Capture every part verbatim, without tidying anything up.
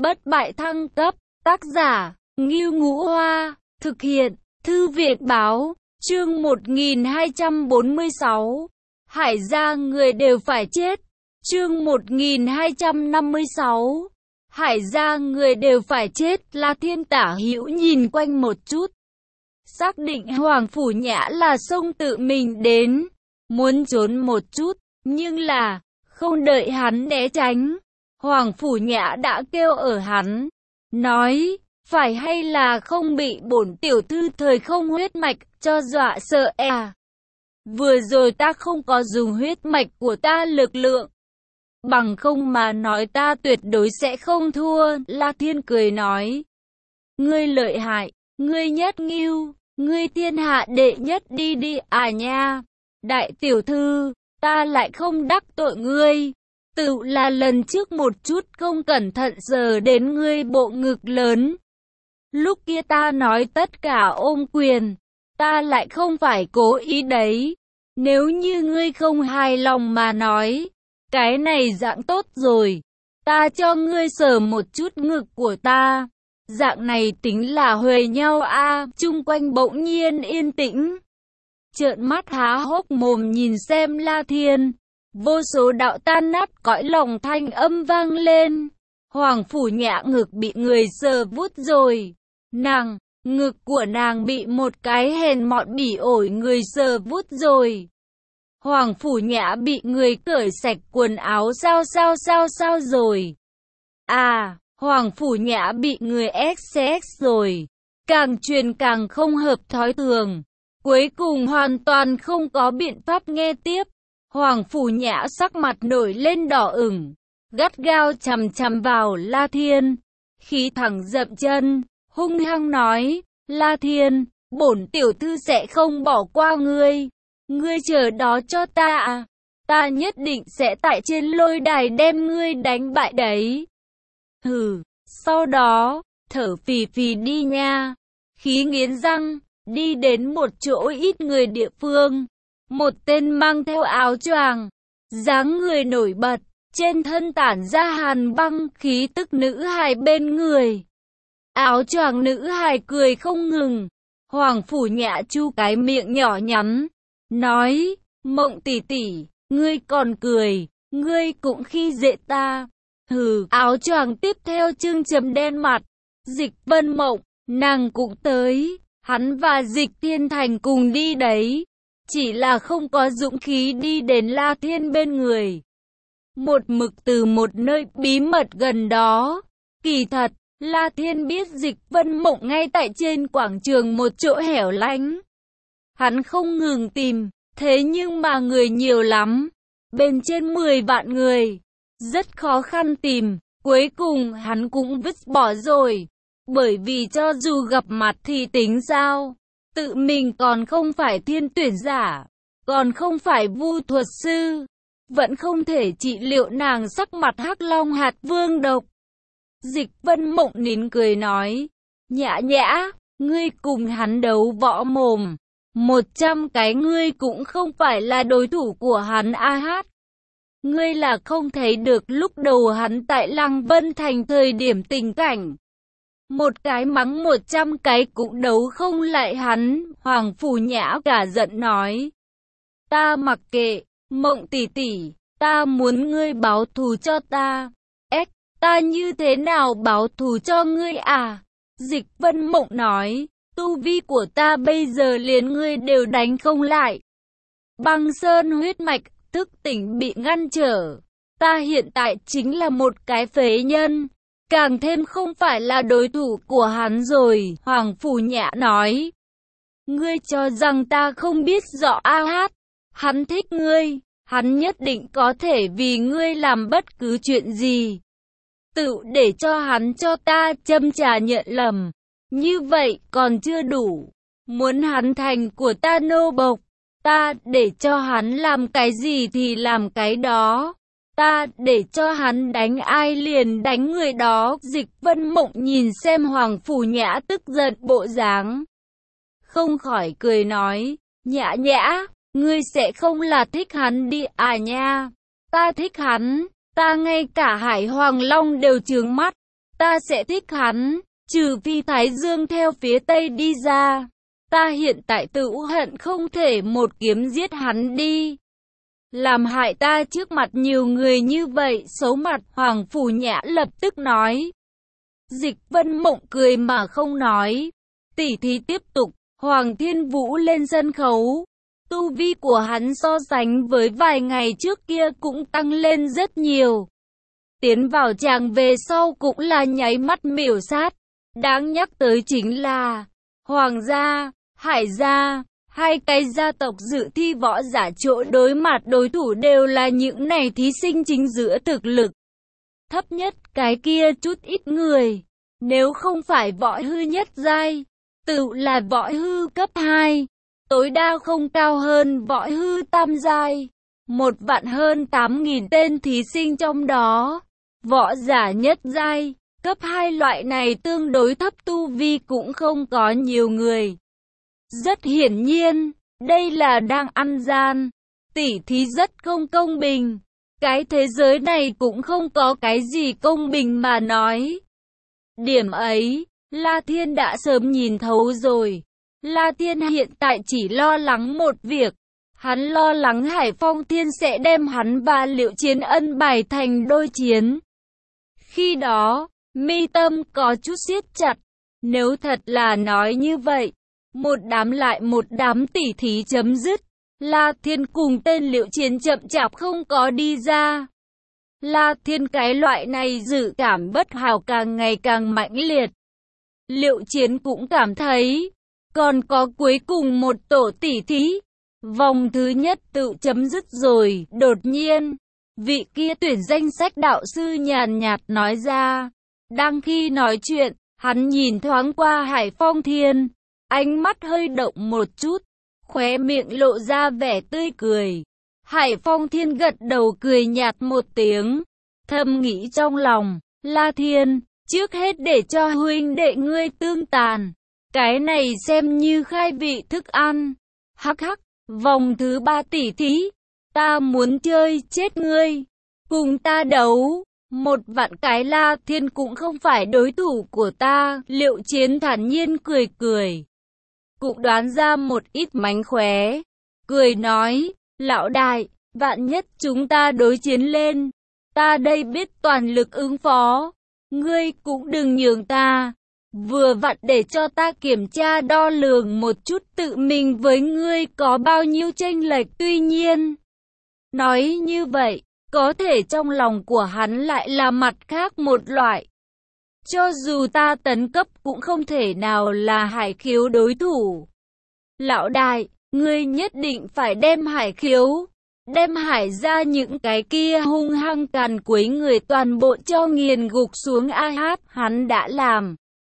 Bất bại thăng cấp, tác giả, Ngưu Ngũ Hoa, thực hiện, Thư viện báo, chương một nghìn hai trăm bốn mươi sáu, Hải gia người đều phải chết, chương một nghìn hai trăm năm mươi sáu, Hải gia người đều phải chết. La Thiên tả hữu nhìn quanh một chút, xác định Hoàng Phủ Nhã là xông tự mình đến, muốn trốn một chút, nhưng là, không đợi hắn né tránh, Hoàng Phủ Nhã đã kêu ở hắn, nói, phải hay là không bị bổn tiểu thư thời không huyết mạch cho dọa sợ à? Vừa rồi ta không có dùng huyết mạch của ta lực lượng, bằng không mà nói ta tuyệt đối sẽ không thua. La Thiên cười nói, ngươi lợi hại, ngươi nhất ngưu, ngươi thiên hạ đệ nhất đi đi à nha. Đại tiểu thư, ta lại không đắc tội ngươi, tự là lần trước một chút không cẩn thận giờ đến ngươi bộ ngực lớn. Lúc kia ta nói tất cả ôm quyền, ta lại không phải cố ý đấy. Nếu như ngươi không hài lòng mà nói, cái này dạng tốt rồi, ta cho ngươi sờ một chút ngực của ta. Dạng này tính là huề nhau a. À, chung quanh bỗng nhiên yên tĩnh, trợn mắt há hốc mồm nhìn xem La Thiên. Vô số đạo tan nát cõi lòng thanh âm vang lên. Hoàng Phủ Nhã ngực bị người sờ vút rồi. Nàng, ngực của nàng bị một cái hèn mọn bỉ ổi người sờ vút rồi. Hoàng Phủ Nhã bị người cởi sạch quần áo sao sao sao sao rồi. À, Hoàng Phủ Nhã bị người ép xé rồi. Càng truyền càng không hợp thói thường. Cuối cùng hoàn toàn không có biện pháp nghe tiếp. Hoàng Phủ Nhã sắc mặt nổi lên đỏ ửng, gắt gao chằm chằm vào La Thiên, khí thẳng dậm chân, hung hăng nói, La Thiên, bổn tiểu thư sẽ không bỏ qua ngươi, ngươi chờ đó cho ta à, ta nhất định sẽ tại trên lôi đài đem ngươi đánh bại đấy. Hừ, sau đó, thở phì phì đi nha, khí nghiến răng, đi đến một chỗ ít người địa phương. Một tên mang theo áo choàng, dáng người nổi bật, trên thân tản ra hàn băng khí tức nữ hài bên người. Áo choàng nữ hài cười không ngừng. Hoàng Phủ Nhã chu cái miệng nhỏ nhắn, nói, Mộng tỷ tỷ, ngươi còn cười, ngươi cũng khi dễ ta. Hừ, áo choàng tiếp theo trưng chấm đen mặt. Dịch Vân Mộng, nàng cũng tới, hắn và Dịch Thiên Thành cùng đi đấy. Chỉ là không có dũng khí đi đến La Thiên bên người. Một mực từ một nơi bí mật gần đó. Kỳ thật, La Thiên biết Dịch Vân Mộng ngay tại trên quảng trường một chỗ hẻo lánh. Hắn không ngừng tìm, thế nhưng mà người nhiều lắm. Bên trên mười vạn người. Rất khó khăn tìm, cuối cùng hắn cũng vứt bỏ rồi. Bởi vì cho dù gặp mặt thì tính sao? Tự mình còn không phải thiên tuyển giả, còn không phải vu thuật sư, vẫn không thể trị liệu nàng sắc mặt hắc long hạt vương độc. Dịch Vân Mộng nín cười nói, Nhã Nhã, ngươi cùng hắn đấu võ mồm, một trăm cái ngươi cũng không phải là đối thủ của hắn a hát. Ngươi là không thấy được lúc đầu hắn tại Lăng Vân Thành thời điểm tình cảnh. Một cái mắng một trăm cái cũng đấu không lại hắn. Hoàng Phủ Nhã cả giận nói, ta mặc kệ, Mộng tỷ tỷ, ta muốn ngươi báo thù cho ta. Ếch, ta như thế nào báo thù cho ngươi à? Dịch Vân Mộng nói, tu vi của ta bây giờ liền ngươi đều đánh không lại. Băng sơn huyết mạch, thức tỉnh bị ngăn trở. Ta hiện tại chính là một cái phế nhân. Càng thêm không phải là đối thủ của hắn rồi. Hoàng Phủ Nhã nói, ngươi cho rằng ta không biết rõ a hát. Hắn thích ngươi, hắn nhất định có thể vì ngươi làm bất cứ chuyện gì. Tự để cho hắn cho ta châm trà nhận lầm. Như vậy còn chưa đủ. Muốn hắn thành của ta nô bộc, ta để cho hắn làm cái gì thì làm cái đó. Ta để cho hắn đánh ai liền đánh người đó. Dịch Vân Mộng nhìn xem Hoàng Phủ Nhã tức giận bộ dáng, không khỏi cười nói, Nhã Nhã, ngươi sẽ không là thích hắn đi à nha. Ta thích hắn, ta ngay cả Hải Hoàng Long đều trướng mắt. ta sẽ thích hắn, trừ phi Thái Dương theo phía Tây đi ra. Ta hiện tại tự hận không thể một kiếm giết hắn đi. Làm hại ta trước mặt nhiều người như vậy, xấu mặt. Hoàng Phủ Nhã lập tức nói. Dịch Vân Mộng cười mà không nói. Tỉ thí tiếp tục, Hoàng Thiên Vũ lên sân khấu. Tu vi của hắn so sánh với vài ngày trước kia cũng tăng lên rất nhiều. Tiến vào tràng về sau cũng là nháy mắt miểu sát. Đáng nhắc tới chính là Hoàng gia, Hải gia, hai cái gia tộc dự thi võ giả chỗ đối mặt đối thủ đều là những này thí sinh chính giữa thực lực thấp nhất cái kia chút ít người. Nếu không phải võ hư nhất giai, tự là võ hư cấp hai, tối đa không cao hơn võ hư tam giai. Một vạn hơn tám nghìn tên thí sinh trong đó, võ giả nhất giai, cấp hai loại này tương đối thấp tu vi cũng không có nhiều người. Rất hiển nhiên, đây là đang ăn gian, tỉ thí rất không công bình. Cái thế giới này cũng không có cái gì công bình mà nói. Điểm ấy, La Thiên đã sớm nhìn thấu rồi. La Thiên hiện tại chỉ lo lắng một việc. Hắn lo lắng Hải Phong Thiên sẽ đem hắn và Liệu Chiến Ân bài thành đôi chiến. Khi đó, mi tâm có chút siết chặt. Nếu thật là nói như vậy, một đám lại một đám tỉ thí chấm dứt. La Thiên cùng tên Liệu Chiến chậm chạp không có đi ra. La Thiên cái loại này dự cảm bất hảo càng ngày càng mãnh liệt. Liệu Chiến cũng cảm thấy, còn có cuối cùng một tổ tỉ thí. Vòng thứ nhất tự chấm dứt rồi, đột nhiên, vị kia tuyển danh sách đạo sư nhàn nhạt nói ra. Đang khi nói chuyện, hắn nhìn thoáng qua Hải Phong Thiên, ánh mắt hơi động một chút, khóe miệng lộ ra vẻ tươi cười. Hải Phong Thiên gật đầu cười nhạt một tiếng, thầm nghĩ trong lòng, La Thiên, trước hết để cho huynh đệ ngươi tương tàn, cái này xem như khai vị thức ăn. Hắc hắc, vòng thứ ba tỷ thí, ta muốn chơi chết ngươi, cùng ta đấu, một vạn cái La Thiên cũng không phải đối thủ của ta. Liệu Chiến thản nhiên cười cười, cũng đoán ra một ít mánh khóe, cười nói, lão đại, vạn nhất chúng ta đối chiến lên, ta đây biết toàn lực ứng phó, ngươi cũng đừng nhường ta, vừa vặn để cho ta kiểm tra đo lường một chút tự mình với ngươi có bao nhiêu chênh lệch. Tuy nhiên, nói như vậy, có thể trong lòng của hắn lại là mặt khác một loại. Cho dù ta tấn cấp cũng không thể nào là Hải Khiếu đối thủ. Lão đại, ngươi nhất định phải đem Hải Khiếu, đem Hải ra những cái kia hung hăng càn quấy người toàn bộ cho nghiền gục xuống. A hát, hắn đã làm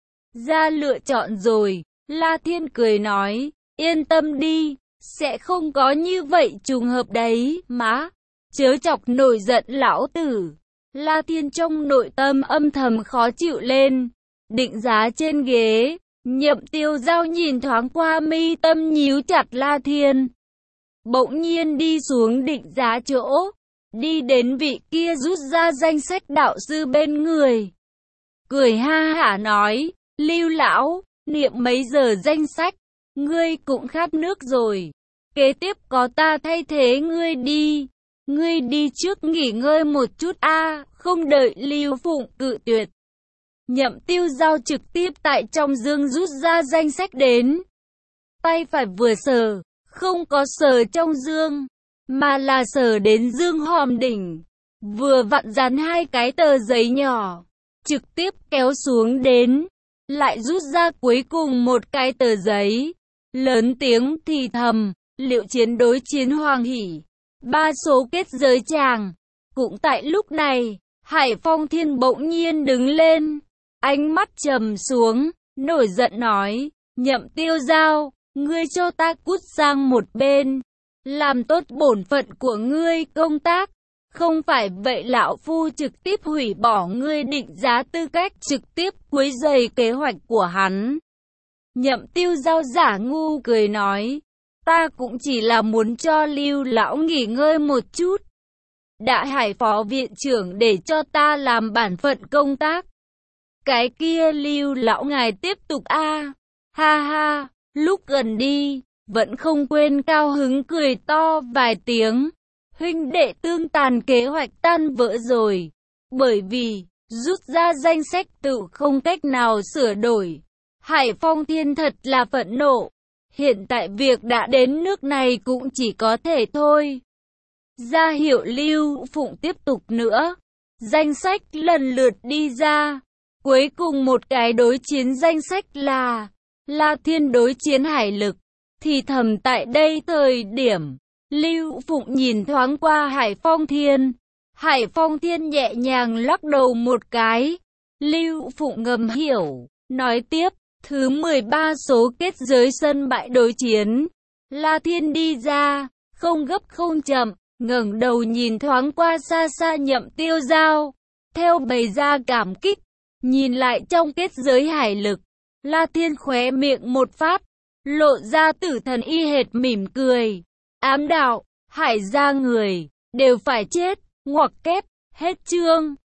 ra lựa chọn rồi. La Thiên cười nói, yên tâm đi, sẽ không có như vậy trùng hợp đấy, má, chớ chọc nổi giận lão tử. La Thiên trong nội tâm âm thầm khó chịu lên, định giá trên ghế. Nhậm Tiêu Giao nhìn thoáng qua mi tâm nhíu chặt La Thiên, bỗng nhiên đi xuống định giá chỗ, đi đến vị kia rút ra danh sách đạo sư bên người, cười ha hả nói, Lưu lão, niệm mấy giờ danh sách, ngươi cũng khát nước rồi, kế tiếp có ta thay thế ngươi đi, ngươi đi trước nghỉ ngơi một chút a. À, không đợi Lưu Phụng cự tuyệt, Nhậm Tiêu Giao trực tiếp tại trong dương rút ra danh sách đến, tay phải vừa sờ, không có sờ trong dương, mà là sờ đến dương hòm đỉnh, vừa vặn dán hai cái tờ giấy nhỏ, trực tiếp kéo xuống đến, lại rút ra cuối cùng một cái tờ giấy, lớn tiếng thì thầm, Liệu Chiến đối chiến Hoàng Hỷ, ba số kết giới chàng. Cũng tại lúc này, Hải Phong Thiên bỗng nhiên đứng lên, ánh mắt trầm xuống, nổi giận nói, Nhậm Tiêu Giao, ngươi cho ta cút sang một bên, làm tốt bổn phận của ngươi công tác, không phải vậy lão phu trực tiếp hủy bỏ ngươi định giá tư cách, trực tiếp quấy rầy kế hoạch của hắn. Nhậm Tiêu Giao giả ngu cười nói, ta cũng chỉ là muốn cho Lưu lão nghỉ ngơi một chút. Đại Hải phó viện trưởng để cho ta làm bản phận công tác, Cái kia Lưu lão ngài tiếp tục a. Ha ha, lúc gần đi, vẫn không quên cao hứng cười to vài tiếng. Huynh đệ tương tàn kế hoạch tan vỡ rồi. Bởi vì, rút ra danh sách tự không cách nào sửa đổi. Hải Phong Thiên thật là phẫn nộ. Hiện tại việc đã đến nước này cũng chỉ có thể thôi. Ra hiệu Lưu Phụng tiếp tục nữa. Danh sách lần lượt đi ra. Cuối cùng một cái đối chiến danh sách là La Thiên đối chiến Hải Lực. Thì thầm tại đây thời điểm, Lưu Phụng nhìn thoáng qua Hải Phong Thiên. Hải Phong Thiên nhẹ nhàng lắc đầu một cái. Lưu Phụng ngầm hiểu, nói tiếp, thứ mười ba số kết giới sân bãi đối chiến. La Thiên đi ra, không gấp không chậm, ngẩng đầu nhìn thoáng qua xa xa Nhậm Tiêu Giao. Theo bày ra cảm kích, nhìn lại trong kết giới Hải Lực. La Thiên khóe miệng một phát, lộ ra tử thần y hệt mỉm cười. Ám đạo, Hải gia người, đều phải chết, ngoặc kép, hết chương.